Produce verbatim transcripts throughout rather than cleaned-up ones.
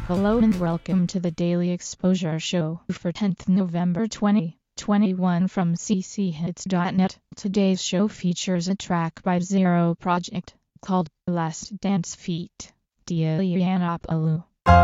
Hello and welcome to the Daily Exposure Show for tenth November twenty twenty-one from c c hits dot net. Today's show features a track by Zero Project called Last Dance Feat. Dia Yiannopoulos.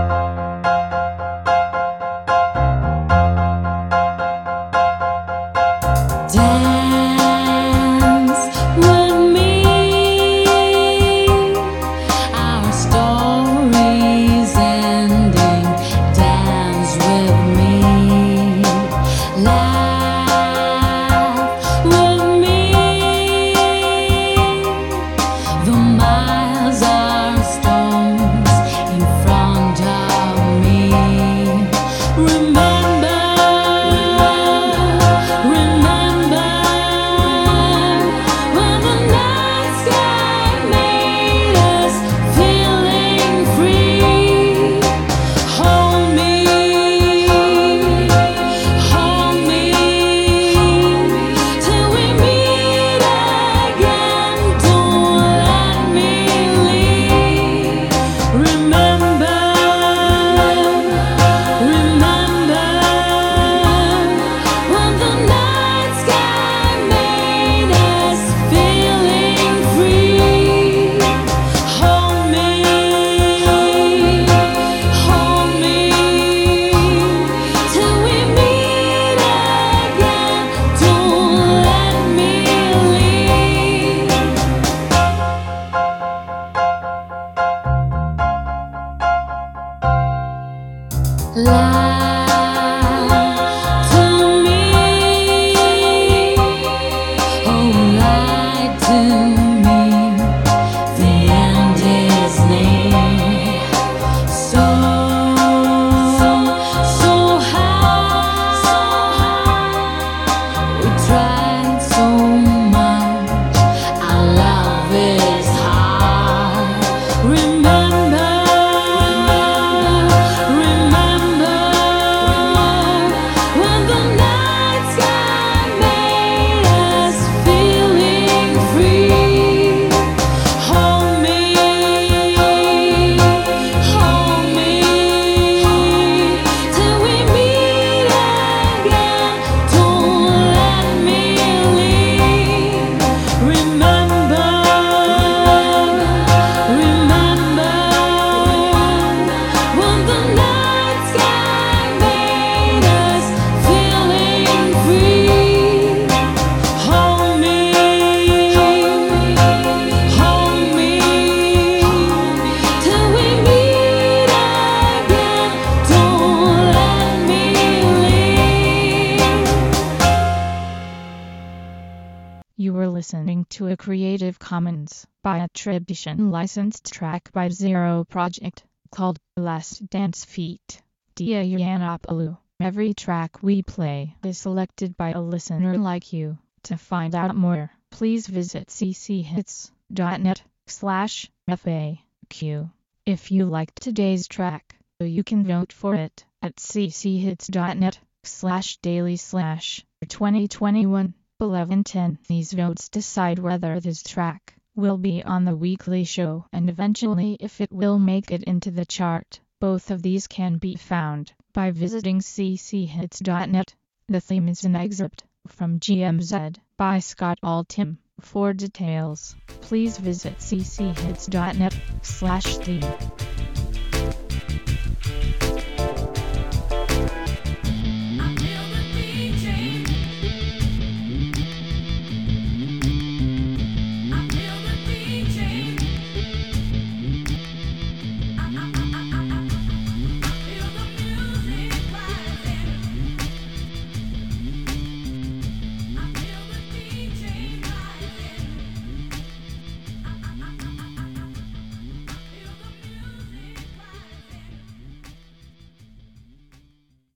You were listening to a Creative Commons by Attribution licensed track by Zero Project called Last Dance Feat. Dia Yiannopoulos. Every track we play is selected by a listener like you. To find out more, please visit c c hits dot net slash F A Q. If you liked today's track, you can vote for it at c c hits dot net slash daily slash twenty twenty-one. eleven ten. These votes decide whether this track will be on the weekly show and eventually if it will make it into the chart. Both of these can be found by visiting c c hits dot net. The theme is an excerpt from G M Z by Scott Altham. For details, please visit c c hits dot net slash theme.